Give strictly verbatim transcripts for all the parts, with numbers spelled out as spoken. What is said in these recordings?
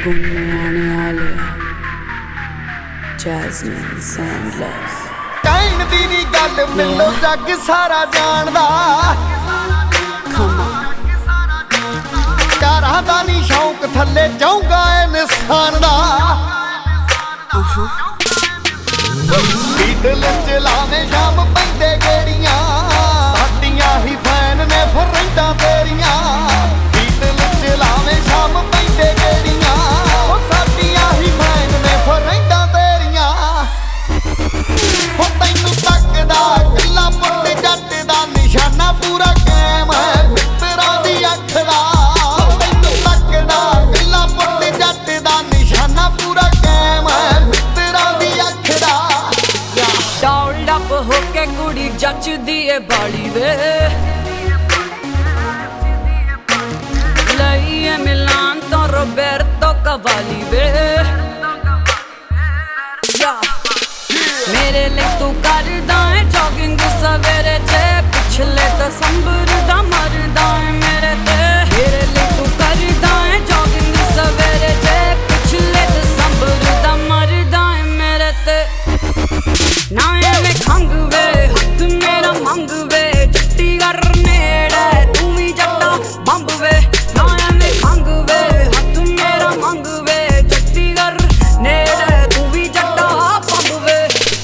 गुन्ने आने Jasmine Sandless ਕਹਿਣ ਦੀ ਨੀ ਗੱਲ ਮੈਨੂੰ ਜੱਗ ਸਾਰਾ ਜਾਣਦਾ Come on ਕਾਰਾਂ ਦਾ ਨੀ ਸ਼ੌਂਕ ਥੱਲੇ ਜਾਊਗਾ ਇਹ ਨਿਸ਼ਾਨ ਦਾ ਡੀਟਲ ਚਲਾਵੇਂ ਸ਼ਾਮ ਪੈਂਦੇ ਗੇੜੀਆਂ ਸਾਡੀਆਂ ਹੀ ਫੈਨ ਨੇ ਫਰੈਂਡਾਂ ਤੇਰੀਆਂ ਡੀਟਲ ਚਲਾਵੇਂ ਸ਼ਾਮ ਪੈਂਦੇ ਗੇੜੀਆਂ ਉਹ ਸਾਡੀਆਂ ਹੀ ਫੈਨ ਨੇ ਫਰੈਂਡਾਂ ਤੇਰੀਆਂ ਹੋ ਤੈਨੂੰ ਤੱਕਦਾ ਕੱਲਾ ਪੁੱਤ ਜੱਟ ਦਾ ਨਿਸ਼ਾਨਾ ਪੂਰਾ ਕਾਇਮ ਹੈ ਮਿੱਤਰਾਂ ਦੀ ਅੱਖ ਦਾ ਤੈਨੂੰ ਤੱਕਦਾ ਕੱਲਾ ਪੁੱਤ ਜੱਟ ਦਾ ਨਿਸ਼ਾਨਾ ਪੂਰਾ ਕਾਇਮ ਹੈ ਮਿੱਤਰਾਂ ਦੀ ਅੱਖ ਦਾ ਡੌਲਡ ਅਪ ਹੋ ਕੇ ਕੁੜੀ ਜੱਚਦੀ ਏ ਬਾੜੀ ਵੇ ਲਈ ਏ ਮਿਲਾਨ ਤੋਂ ਰੋਬਰਟੋ ਕਵਾਲੀ ਵੇ ਮੇਰੇ ਲਈ ਤੂੰ ਕਰਦਾ ਏ ਜੋਗਿੰਗ ਸਵੇਰੇ ਤੇ ਪਿਛਲੇ ਦਸੰਬਰ ਦਾ ਮਰਦਾ ਏ ਮੇਰੇ ਤੇ ਮੇਰੇ ਲਈ ਤੂੰ ਕਰਦਾ ਏ ਜੋਗਿੰਗ ਸਵੇਰੇ ਤੇ ਪਿਛਲੇ ਦਸੰਬਰ ਦਾ ਮਰਦਾ ਏ ਮੇਰੇ ਤੇ ਨਾ ਐਵੇਂ ਖੰਗ ਵੇ ਹੱਥ ਮੇਰਾ ਮੰਗ ਵੇ ਜੱਟੀ ਕਰ ਨੇੜੇ ਤੂੰ ਵੀ ਜੱਟਾ ਬੰਬ ਵੇ ਨਾ ਐਵੇਂ ਖੰਗ ਵੇ ਹੱਥ ਮੇਰਾ ਮੰਗ ਵੇ ਜੱਟੀ ਕਰ ਨੇੜੇ ਤੂੰ ਵੀ ਜੱਟਾ ਬੰਬ ਵੇ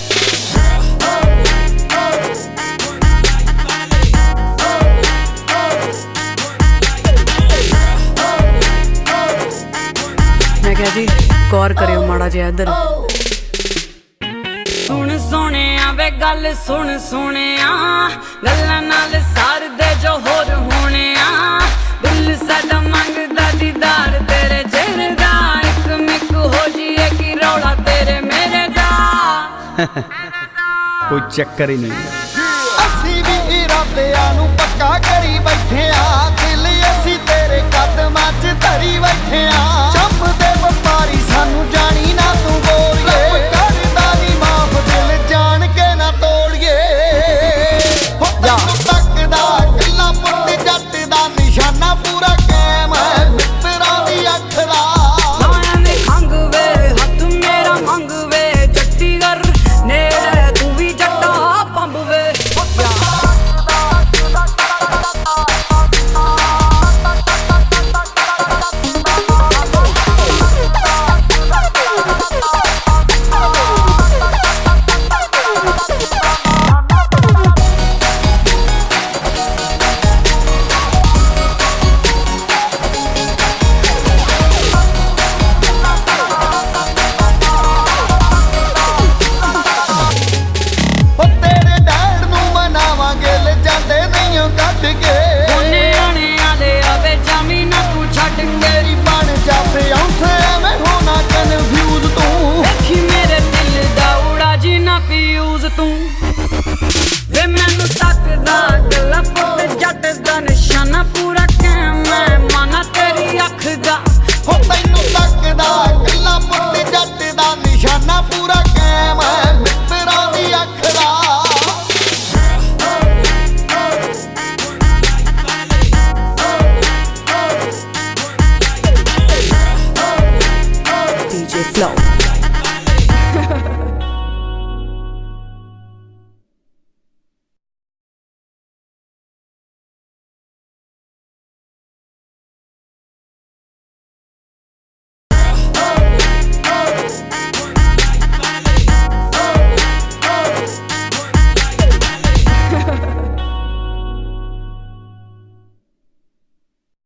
मैं कह जी गौर करियो माड़ा जिहा इधर सुन सोनिया वे गल सुन सोनिया गल्लां नाल सारदे जो होर होनिया दिल साडा मंगदा दीदार तेरे चेहरे दा इक मिक हो जीए कि रौला तेरे मेरे दा कोई चक्कर ही नहीं ਅਸੀਂ ਵੀ ਇਰਾਦਿਆਂ ਨੂੰ ਪੱਕਾ ਕਰੀ ਬੈਠੇ ਆ ਦਿਲ ਅਸੀਂ ਤੇਰੇ ਕਦਮਾਂ 'ਚ ਧਰੀ ਬੈਠੇ ਆ ਚੱਪ ਦੇ ਵਪਾਰੀ ਸਾਨੂੰ ਜਾਣੀ ਨਾ ਤੂੰ ਬੋਲੀਏ ਕਰਦਾ ਨੀ ਮਾਫ ਦਿਲ ਜਾਣ ਕੇ ਨਾ ਤੋੜੀਏ ਹੋ ਤੈਨੂੰ ਤੱਕਦਾ ਕੱਲਾ ਪੁੱਤ ਜੱਟ ਦਾ ਨਿਸ਼ਾਨਾ ਪੂਰਾ ਕਾਇਮ ਹੈ ਮਿੱਤਰਾਂ ਦੀ ਅੱਖ ਦਾ ਐਵੇਂ ਖੰਗ ਵੇ ਹੱਥ ਮੇਰਾ ਮੰਗ ਵੇ ਜੱਟੀ ਕਰ ਨੇੜੇ ਤੂੰ ਵੀ ਜੱਟਾ ਪੰਬ ਵੇ ਤੂੰ ਵੇ ਮੈਨੂੰ ਤੱਕਦਾ ਗੱਲਾਂ ਪੁੱਤ ਜੱਟ ਦਾ ਨਿਸ਼ਾਨਾ ਪੂਰਾ ਕਾਇਮ ਹੈ ਮਾਨਾ ਤੇਰੀ ਅੱਖ ਦਾ ਹੋ ਤੈਨੂੰ ਤੱਕਦਾ ਗੱਲਾਂ ਪੁੱਤ ਜੱਟ ਦਾ ਨਿਸ਼ਾਨਾ ਪੂਰਾ ਕਾਇਮ ਹੈ